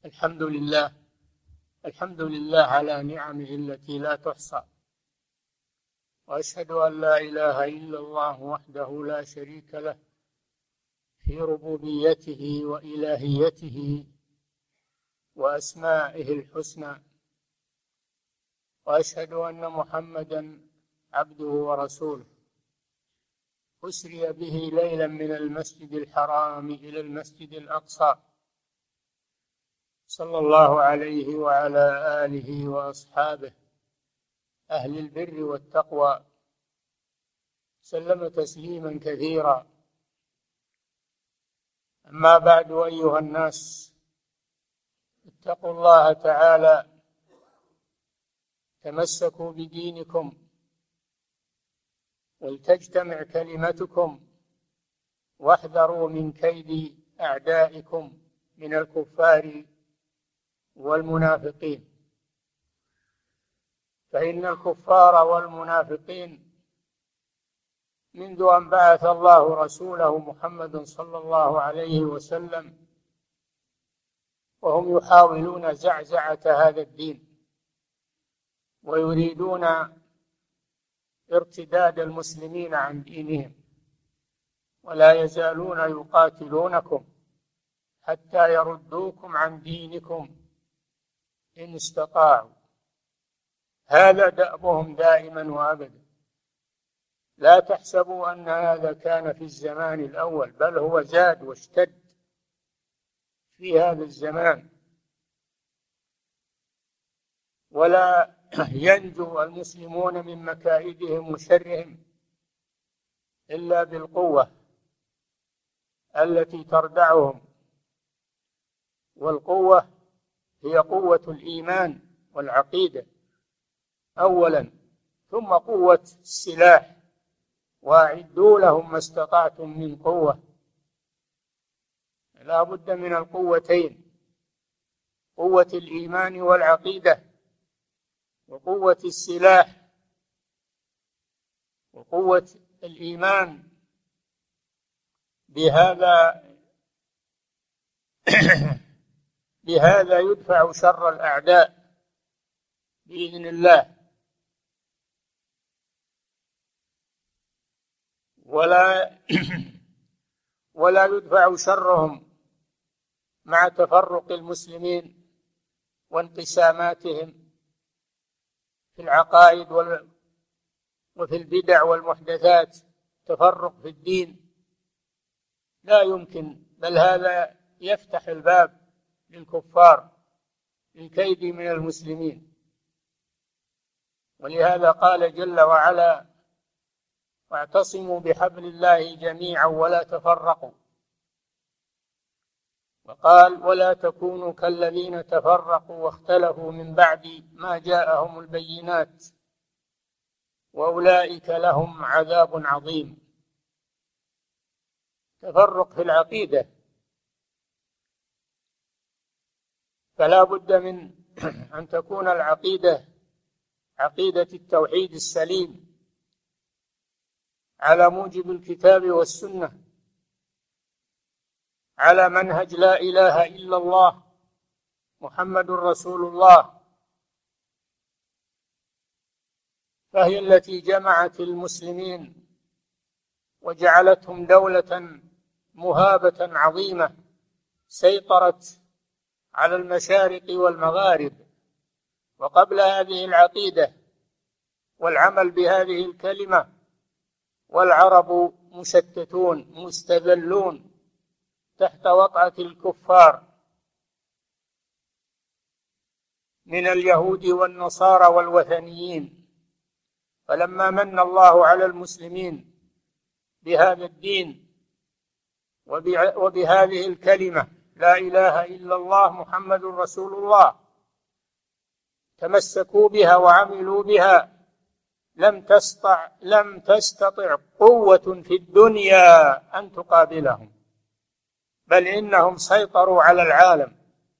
الحمد لله. الحمد لله على نعمه التي لا تحصى، وأشهد أن لا إله إلا الله وحده لا شريك له في ربوبيته وإلهيته وأسمائه الحسنى، وأشهد أن محمدا عبده ورسوله أسري به ليلا من المسجد الحرام إلى المسجد الأقصى، صلى الله عليه وعلى آله وأصحابه أهل البر والتقوى، سلم تسليما كثيرا. أما بعد، أيها الناس، اتقوا الله تعالى، تمسكوا بدينكم ولتجتمع كلمتكم، واحذروا من كيد أعدائكم من الكفار والمنافقين، فإن الكفار والمنافقين منذ أن بعث الله رسوله محمد صلى الله عليه وسلم وهم يحاولون زعزعة هذا الدين، ويريدون ارتداد المسلمين عن دينهم، ولا يزالون يقاتلونكم حتى يردوكم عن دينكم إن استطاعوا. هذا دأبهم دائما وأبدا. لا تحسبوا أن هذا كان في الزمان الأول، بل هو زاد واشتد في هذا الزمان، ولا ينجو المسلمون من مكائدهم وشرهم إلا بالقوة التي تردعهم، والقوة هي قوة الإيمان والعقيدة أولا، ثم قوة السلاح، وأعدوا لهم ما استطعتم من قوة. لا بد من القوتين، قوة الإيمان والعقيدة، وقوة السلاح. وقوة الإيمان بهذا يدفع شر الأعداء بإذن الله، ولا يدفع شرهم مع تفرق المسلمين وانقساماتهم في العقائد وفي البدع والمحدثات. تفرق في الدين لا يمكن، بل هذا يفتح الباب للكفار للكيد من المسلمين. ولهذا قال جل وعلا: واعتصموا بحبل الله جميعا ولا تفرقوا. وقال: ولا تكونوا كالذين تفرقوا واختلفوا من بعد ما جاءهم البينات وأولئك لهم عذاب عظيم. تفرق في العقيدة، فلا بد من أن تكون العقيدة عقيدة التوحيد السليم على موجب الكتاب والسنة، على منهج لا إله إلا الله محمد رسول الله، فهي التي جمعت المسلمين وجعلتهم دولة مهابة عظيمة سيطرت على المشارق والمغارب. وقبل هذه العقيدة والعمل بهذه الكلمة والعرب مشتتون مستذلون تحت وطأة الكفار من اليهود والنصارى والوثنيين. فلما من الله على المسلمين بهذا الدين وبهذه الكلمة لا إله إلا الله محمد رسول الله، تمسكوا بها وعملوا بها، لم تستطع قوة في الدنيا أن تقابلهم، بل إنهم سيطروا على العالم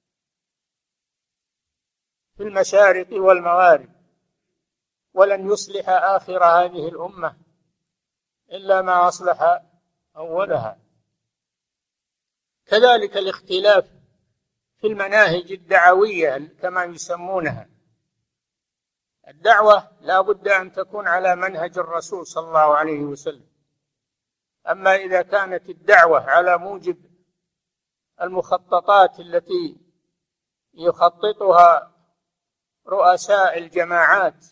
في المشارق والمغارب، ولن يصلح آخر هذه الأمة إلا ما أصلح أولها. كذلك الاختلاف في المناهج الدعوية كما يسمونها. الدعوة لا بد أن تكون على منهج الرسول صلى الله عليه وسلم. أما إذا كانت الدعوة على موجب المخططات التي يخططها رؤساء الجماعات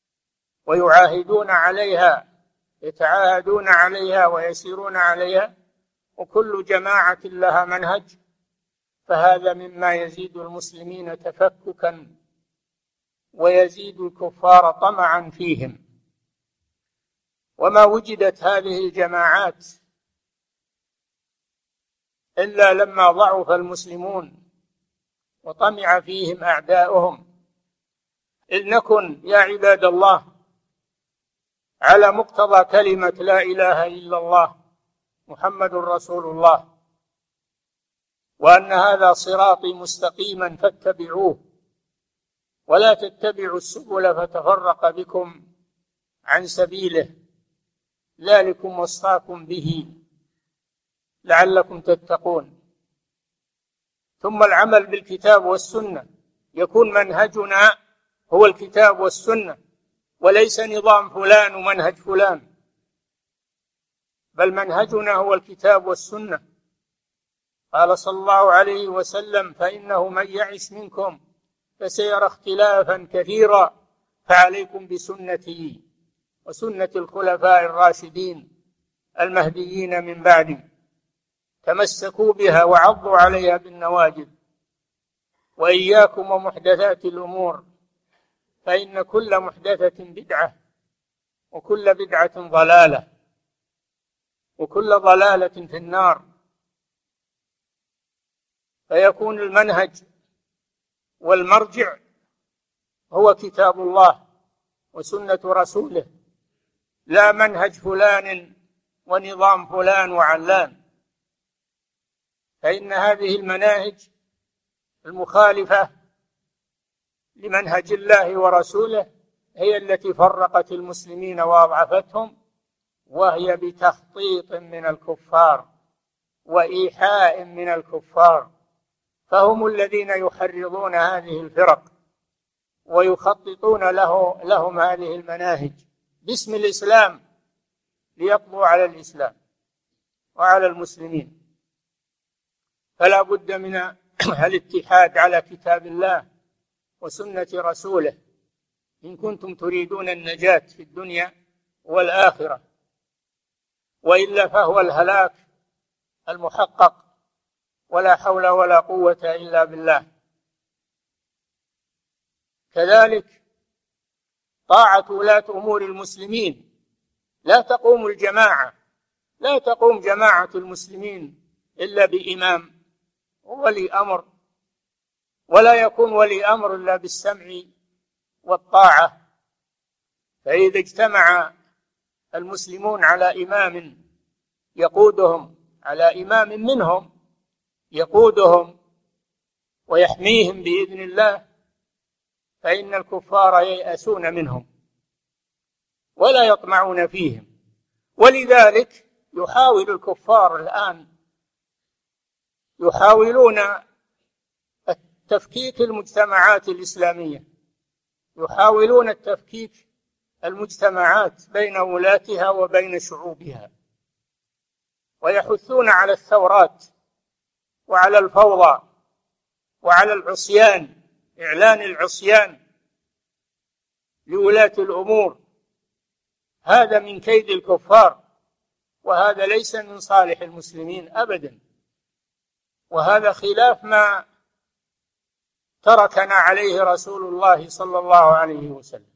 يتعاهدون عليها ويسيرون عليها، وكل جماعة لها منهج، فهذا مما يزيد المسلمين تفككا ويزيد الكفار طمعا فيهم. وما وجدت هذه الجماعات إلا لما ضعف المسلمون وطمع فيهم أعداؤهم. إذ نكن يا عباد الله على مقتضى كلمة لا إله إلا الله محمد رسول الله، وأن هذا صراطي مستقيما فاتبعوه ولا تتبعوا السبل فتفرق بكم عن سبيله، ذلكم وصاكم به لعلكم تتقون. ثم العمل بالكتاب والسنة، يكون منهجنا هو الكتاب والسنة وليس نظام فلان ومنهج فلان، بل منهجنا هو الكتاب والسنة. قال صلى الله عليه وسلم: فإنه من يعش منكم فسيرى اختلافا كثيرا، فعليكم بسنتي وسنة الخلفاء الراشدين المهديين من بعدي، تمسكوا بها وعضوا عليها بالنواجذ، وإياكم ومحدثات الأمور، فإن كل محدثة بدعة وكل بدعة ضلالة وكل ضلالة في النار. فيكون المنهج والمرجع هو كتاب الله وسنة رسوله، لا منهج فلان ونظام فلان وعلان. فإن هذه المناهج المخالفة لمنهج الله ورسوله هي التي فرقت المسلمين وأضعفتهم، وهي بتخطيط من الكفار وإيحاء من الكفار، فهم الذين يحرضون هذه الفرق ويخططون لهم هذه المناهج باسم الإسلام ليقضوا على الإسلام وعلى المسلمين. فلا بد من الاتحاد على كتاب الله وسنة رسوله إن كنتم تريدون النجاة في الدنيا والآخرة، وإلا فهو الهلاك المحقق، ولا حول ولا قوة إلا بالله. كذلك طاعة ولاة أمور المسلمين، لا تقوم جماعة المسلمين إلا بإمام وولي أمر، ولا يكون ولي أمر إلا بالسمع والطاعة. فإذا اجتمع المسلمون على إمام يقودهم، على إمام منهم يقودهم ويحميهم بإذن الله، فإن الكفار ييأسون منهم ولا يطمعون فيهم. ولذلك يحاول الكفار الآن يحاولون تفكيك المجتمعات الإسلامية، يحاولون التفكيك المجتمعات بين ولاتها وبين شعوبها، ويحثون على الثورات وعلى الفوضى وعلى العصيان، إعلان العصيان لولاة الأمور. هذا من كيد الكفار، وهذا ليس من صالح المسلمين أبدا، وهذا خلاف ما تركنا عليه رسول الله صلى الله عليه وسلم.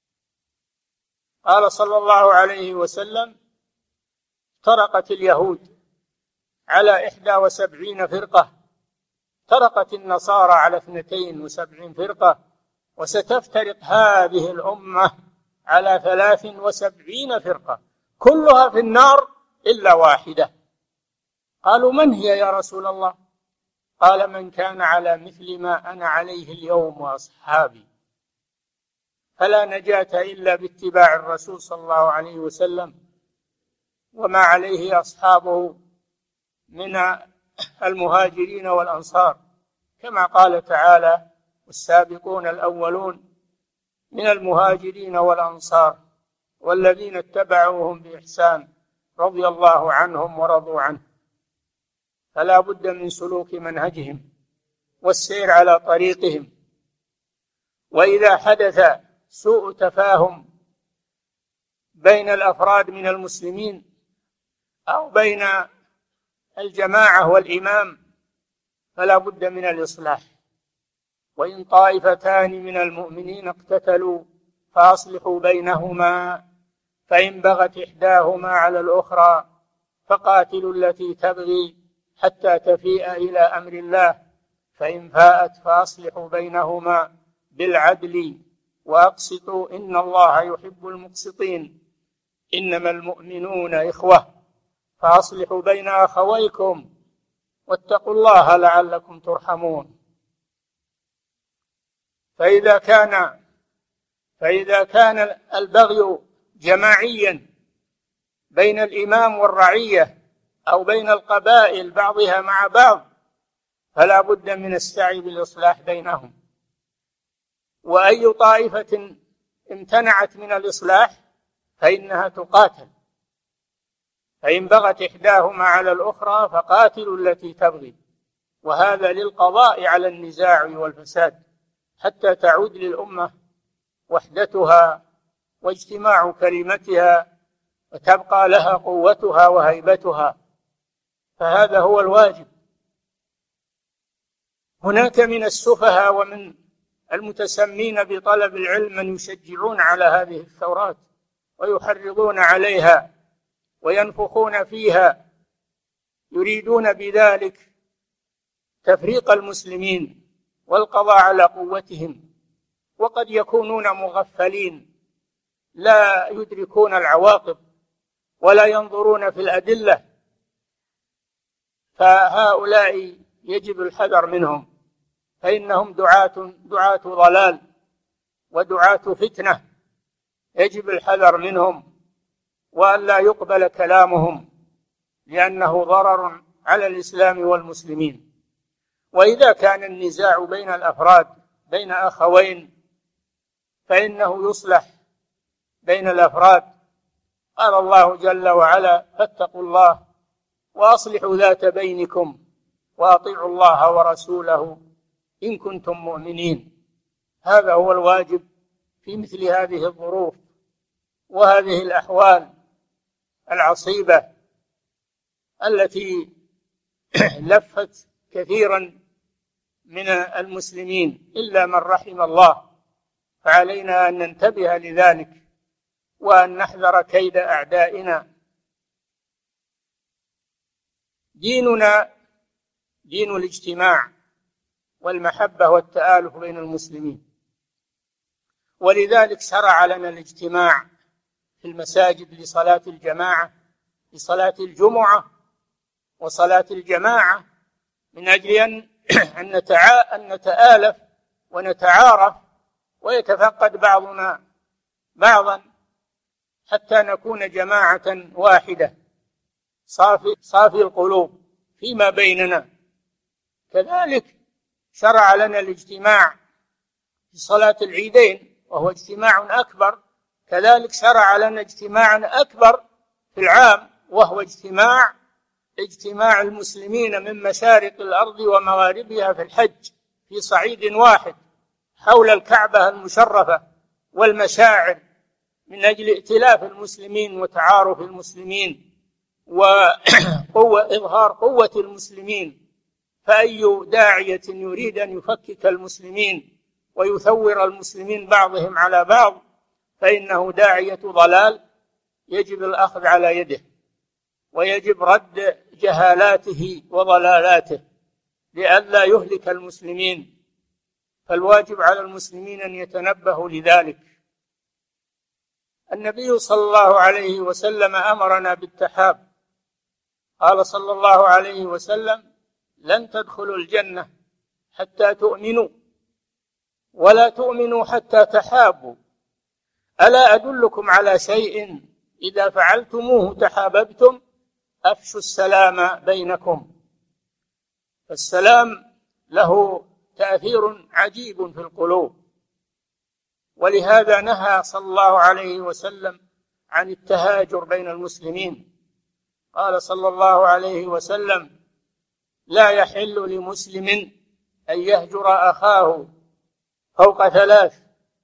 قال صلى الله عليه وسلم: افترقت اليهود على 71 فرقة، افترقت النصارى على 72 فرقة، وستفترق هذه الأمة على 73 فرقة كلها في النار إلا واحدة. قالوا: من هي يا رسول الله؟ قال: من كان على مثل ما أنا عليه اليوم وأصحابي. فلا نجاة إلا باتباع الرسول صلى الله عليه وسلم وما عليه أصحابه من المهاجرين والأنصار. كما قال تعالى: والسابقون الأولون من المهاجرين والأنصار والذين اتبعوهم بإحسان رضي الله عنهم ورضوا عنه. فلا بد من سلوك منهجهم والسير على طريقهم. وإذا حدث سوء تفاهم بين الأفراد من المسلمين أو بين الجماعة والإمام فلا بد من الإصلاح. وإن طائفتان من المؤمنين اقتتلوا فأصلحوا بينهما فإن بغت إحداهما على الأخرى فقاتلوا التي تبغي حتى تفيء إلى أمر الله فإن فاءت فأصلحوا بينهما بالعدل وأقسطوا إن الله يحب المقسطين. إنما المؤمنون إخوة فأصلحوا بين أخويكم واتقوا الله لعلكم ترحمون. فإذا كان البغي جماعيا بين الإمام والرعية أو بين القبائل بعضها مع بعض فلا بد من السعي بالإصلاح بينهم. وأي طائفة امتنعت من الإصلاح فإنها تقاتل. فإن بغت إحداهما على الأخرى فقاتلوا التي تبغي، وهذا للقضاء على النزاع والفساد حتى تعود للأمة وحدتها واجتماع كلمتها وتبقى لها قوتها وهيبتها. فهذا هو الواجب. هناك من السفهاء ومن المتسمين بطلب العلم من يشجعون على هذه الثورات ويحرضون عليها وينفخون فيها، يريدون بذلك تفريق المسلمين والقضاء على قوتهم، وقد يكونون مغفلين لا يدركون العواقب ولا ينظرون في الأدلة. فهؤلاء يجب الحذر منهم، فإنهم دعاة ضلال ودعاة فتنة، يجب الحذر منهم وأن لا يقبل كلامهم لأنه ضرر على الإسلام والمسلمين. وإذا كان النزاع بين الأفراد بين أخوين فإنه يصلح بين الأفراد. قال الله جل وعلا: فاتقوا الله وأصلحوا ذات بينكم وأطيعوا الله ورسوله إن كنتم مؤمنين. هذا هو الواجب في مثل هذه الظروف وهذه الأحوال العصيبة التي لفت كثيرا من المسلمين إلا من رحم الله. فعلينا أن ننتبه لذلك وأن نحذر كيد أعدائنا. ديننا دين الاجتماع والمحبة والتآلف بين المسلمين، ولذلك شرع لنا الاجتماع في المساجد لصلاة الجماعة، لصلاة الجمعة وصلاة الجماعة، من أجل أن نتآلف ونتعارف ويتفقد بعضنا بعضا حتى نكون جماعة واحدة صافي القلوب فيما بيننا. كذلك شرع لنا الاجتماع في صلاة العيدين وهو اجتماع أكبر، كذلك شرع لنا اجتماعا أكبر في العام وهو اجتماع المسلمين من مشارق الأرض ومغاربها في الحج في صعيد واحد حول الكعبة المشرفة والمشاعر، من أجل ائتلاف المسلمين وتعارف المسلمين وإظهار قوة المسلمين. فأي داعية يريد أن يفكك المسلمين ويثور المسلمين بعضهم على بعض فإنه داعية ضلال، يجب الأخذ على يده ويجب رد جهالاته وضلالاته لئلا يهلك المسلمين. فالواجب على المسلمين أن يتنبهوا لذلك. النبي صلى الله عليه وسلم أمرنا بالتحاب. قال صلى الله عليه وسلم: لن تدخلوا الجنة حتى تؤمنوا ولا تؤمنوا حتى تحابوا، ألا أدلكم على شيء إذا فعلتموه تحاببتم؟ أفشوا السلام بينكم. فالسلام له تأثير عجيب في القلوب. ولهذا نهى صلى الله عليه وسلم عن التهاجر بين المسلمين. قال صلى الله عليه وسلم: لا يحل لمسلم أن يهجر أخاه فوق 3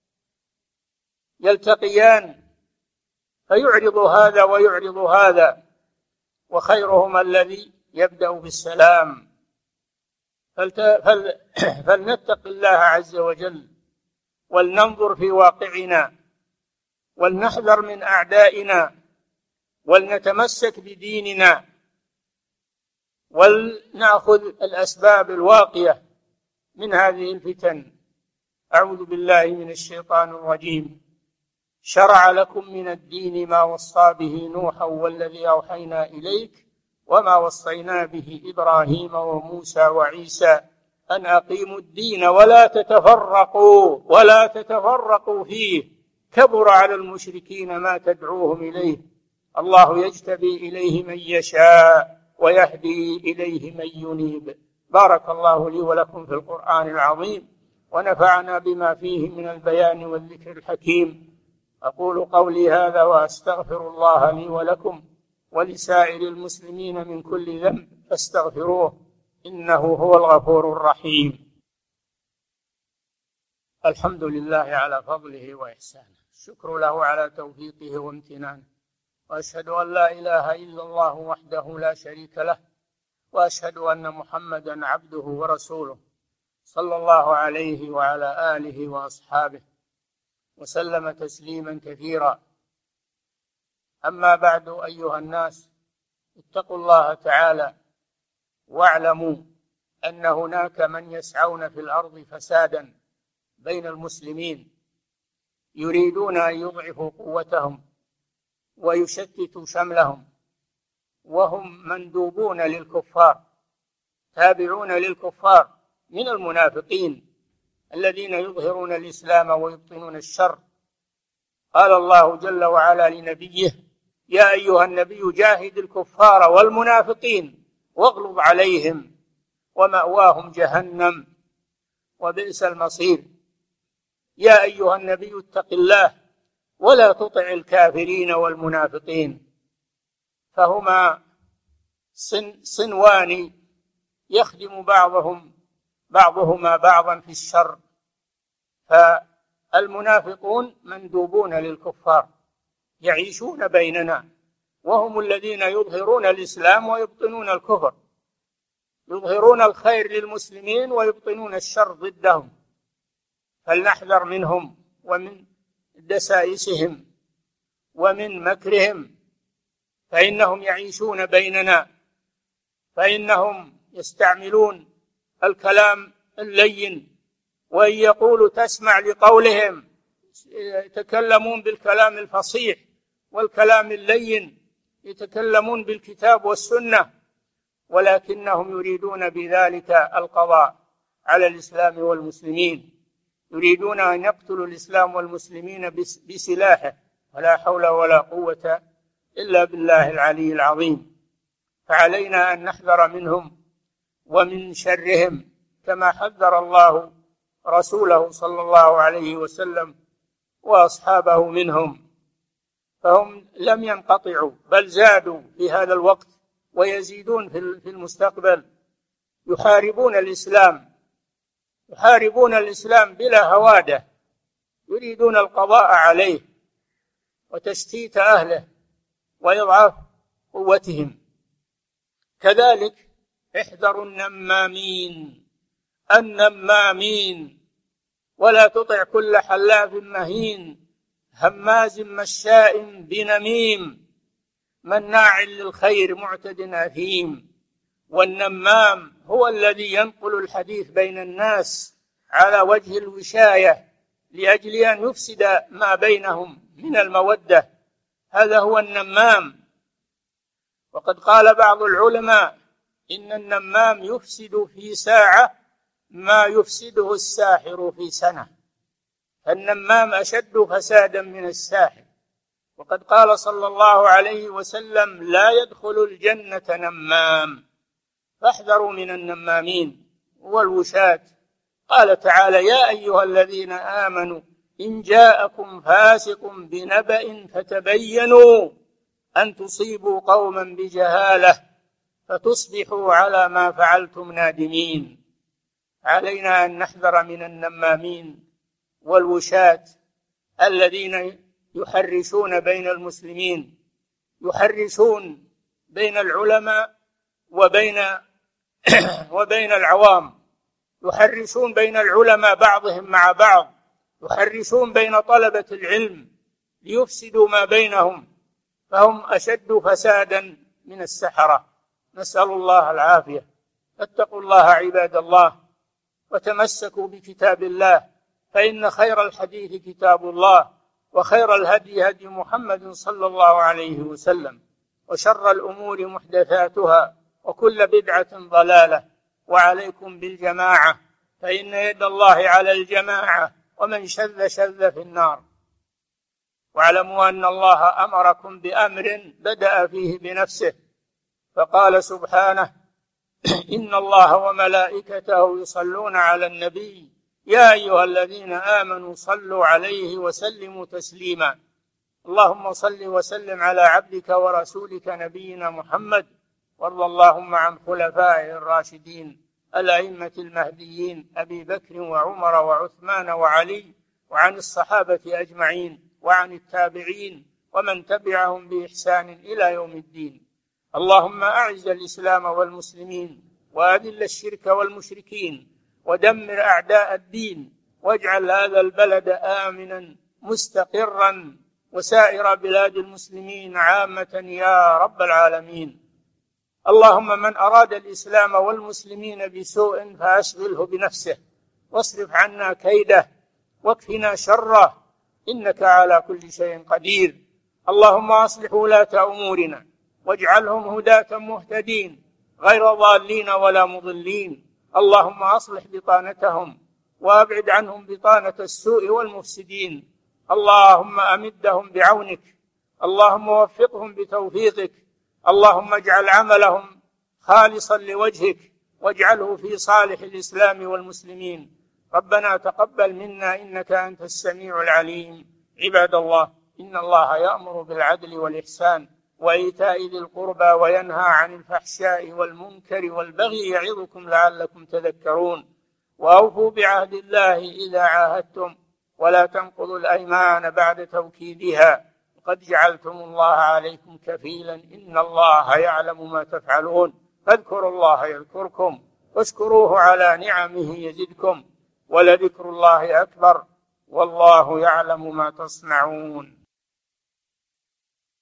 يلتقيان فيعرض هذا ويعرض هذا، وخيرهما الذي يبدأ بالسلام. فلنتق الله عز وجل، ولننظر في واقعنا، ولنحذر من أعدائنا، ولنتمسك بديننا، ولنأخذ الأسباب الواقية من هذه الفتن. أعوذ بالله من الشيطان الرجيم. شرع لكم من الدين ما وصى به نوحا والذي أوحينا إليك وما وصينا به إبراهيم وموسى وعيسى أن أقيموا الدين ولا تتفرقوا فيه، كبر على المشركين ما تدعوهم إليه، الله يجتبي إليه من يشاء ويهدي إليه من ينيب. بارك الله لي ولكم في القرآن العظيم، ونفعنا بما فيه من البيان والذكر الحكيم. أقول قولي هذا وأستغفر الله لي ولكم ولسائر المسلمين من كل ذنب فاستغفروه إنه هو الغفور الرحيم. الحمد لله على فضله وإحسانه، الشكر له على توفيقه وامتنانه، وأشهد أن لا إله إلا الله وحده لا شريك له، وأشهد أن محمدا عبده ورسوله صلى الله عليه وعلى آله وأصحابه وسلم تسليما كثيرا. أما بعد، أيها الناس، اتقوا الله تعالى واعلموا أن هناك من يسعون في الأرض فسادا بين المسلمين، يريدون أن يضعفوا قوتهم ويشتتوا شملهم، وهم مندوبون للكفار، تابعون للكفار من المنافقين الذين يظهرون الإسلام ويبطنون الشر. قال الله جل وعلا لنبيه: يا أيها النبي جاهد الكفار والمنافقين واغلظ عليهم ومأواهم جهنم وبئس المصير. يا أيها النبي اتق الله ولا تطع الكافرين والمنافقين، فهما صنوان يخدم بعضهما بعضا في الشر. فالمنافقون مندوبون للكفار يعيشون بيننا، وهم الذين يظهرون الإسلام ويبطنون الكفر، يظهرون الخير للمسلمين ويبطنون الشر ضدهم. فلنحذر منهم ومن دسائسهم ومن مكرهم، فإنهم يعيشون بيننا، فإنهم يستعملون الكلام اللين، وإن يقولوا تسمع لقولهم، يتكلمون بالكلام الفصيح والكلام اللين، يتكلمون بالكتاب والسنة، ولكنهم يريدون بذلك القضاء على الإسلام والمسلمين، يريدون أن يقتلوا الإسلام والمسلمين بسلاحه، ولا حول ولا قوة إلا بالله العلي العظيم. فعلينا أن نحذر منهم ومن شرهم كما حذر الله رسوله صلى الله عليه وسلم وأصحابه منهم. فهم لم ينقطعوا بل زادوا في هذا الوقت ويزيدون في المستقبل، يحاربون الإسلام بلا هوادة، يريدون القضاء عليه وتشتيت أهله وإضعاف قوتهم. كذلك احذروا النمامين ولا تطع كل حلاف مهين هماز مشاء بنميم مناع للخير معتد أثيم. والنمام هو الذي ينقل الحديث بين الناس على وجه الوشاية لأجل أن يفسد ما بينهم من المودة، هذا هو النمام. وقد قال بعض العلماء إن النمام يفسد في ساعة ما يفسده الساحر في سنة، النمام أشد فسادا من الساحر. وقد قال صلى الله عليه وسلم: لا يدخل الجنة نمام. فاحذروا من النمامين والوشاة قال تعالى: يا أيها الذين آمنوا إن جاءكم فاسق بنبأ فتبينوا أن تصيبوا قوما بجهالة فتصبحوا على ما فعلتم نادمين. علينا أن نحذر من النمامين والوشاة الذين يحرشون بين المسلمين، يحرشون بين العلماء وبين العوام، يحرشون بين العلماء بعضهم مع بعض، يحرشون بين طلبة العلم ليفسدوا ما بينهم، فهم أشد فسادا من السحرة. نسأل الله العافية. فاتقوا الله عباد الله، وتمسكوا بكتاب الله، فإن خير الحديث كتاب الله، وخير الهدي هدي محمد صلى الله عليه وسلم، وشر الأمور محدثاتها، وكل بدعة ضلالة. وعليكم بالجماعة، فإن يد الله على الجماعة، ومن شذ شذ في النار. واعلموا أن الله أمركم بأمر بدأ فيه بنفسه، فقال سبحانه: إن الله وملائكته يصلون على النبي يا أيها الذين آمنوا صلوا عليه وسلموا تسليما. اللهم صل وسلم على عبدك ورسولك نبينا محمد، وارض اللهم عن خلفائه الراشدين الأئمة المهديين أبي بكر وعمر وعثمان وعلي، وعن الصحابة أجمعين، وعن التابعين ومن تبعهم بإحسان إلى يوم الدين. اللهم أعز الإسلام والمسلمين، وأذل الشرك والمشركين، ودمر أعداء الدين، واجعل هذا البلد آمنا مستقرا، وسائر بلاد المسلمين عامة يا رب العالمين. اللهم من أراد الإسلام والمسلمين بسوء فأشغله بنفسه، واصرف عنا كيده، واكفنا شره، إنك على كل شيء قدير. اللهم أصلح ولاة أمورنا، واجعلهم هداة مهتدين غير ضالين ولا مضلين. اللهم أصلح بطانتهم، وأبعد عنهم بطانة السوء والمفسدين. اللهم أمدهم بعونك، اللهم وفقهم بتوفيقك. اللهم اجعل عملهم خالصا لوجهك، واجعله في صالح الإسلام والمسلمين. ربنا تقبل منا إنك أنت السميع العليم. عباد الله، إن الله يأمر بالعدل والإحسان وإيتاء ذي القربى، وينهى عن الفحشاء والمنكر والبغي، يعظكم لعلكم تذكرون. وأوفوا بعهد الله إذا عاهدتم، ولا تنقضوا الأيمان بعد توكيدها، وقد جعلتم الله عليكم كفيلا، إن الله يعلم ما تفعلون. فاذكروا الله يذكركم، واشكروه على نعمه يزدكم، ولذكر الله أكبر، والله يعلم ما تصنعون.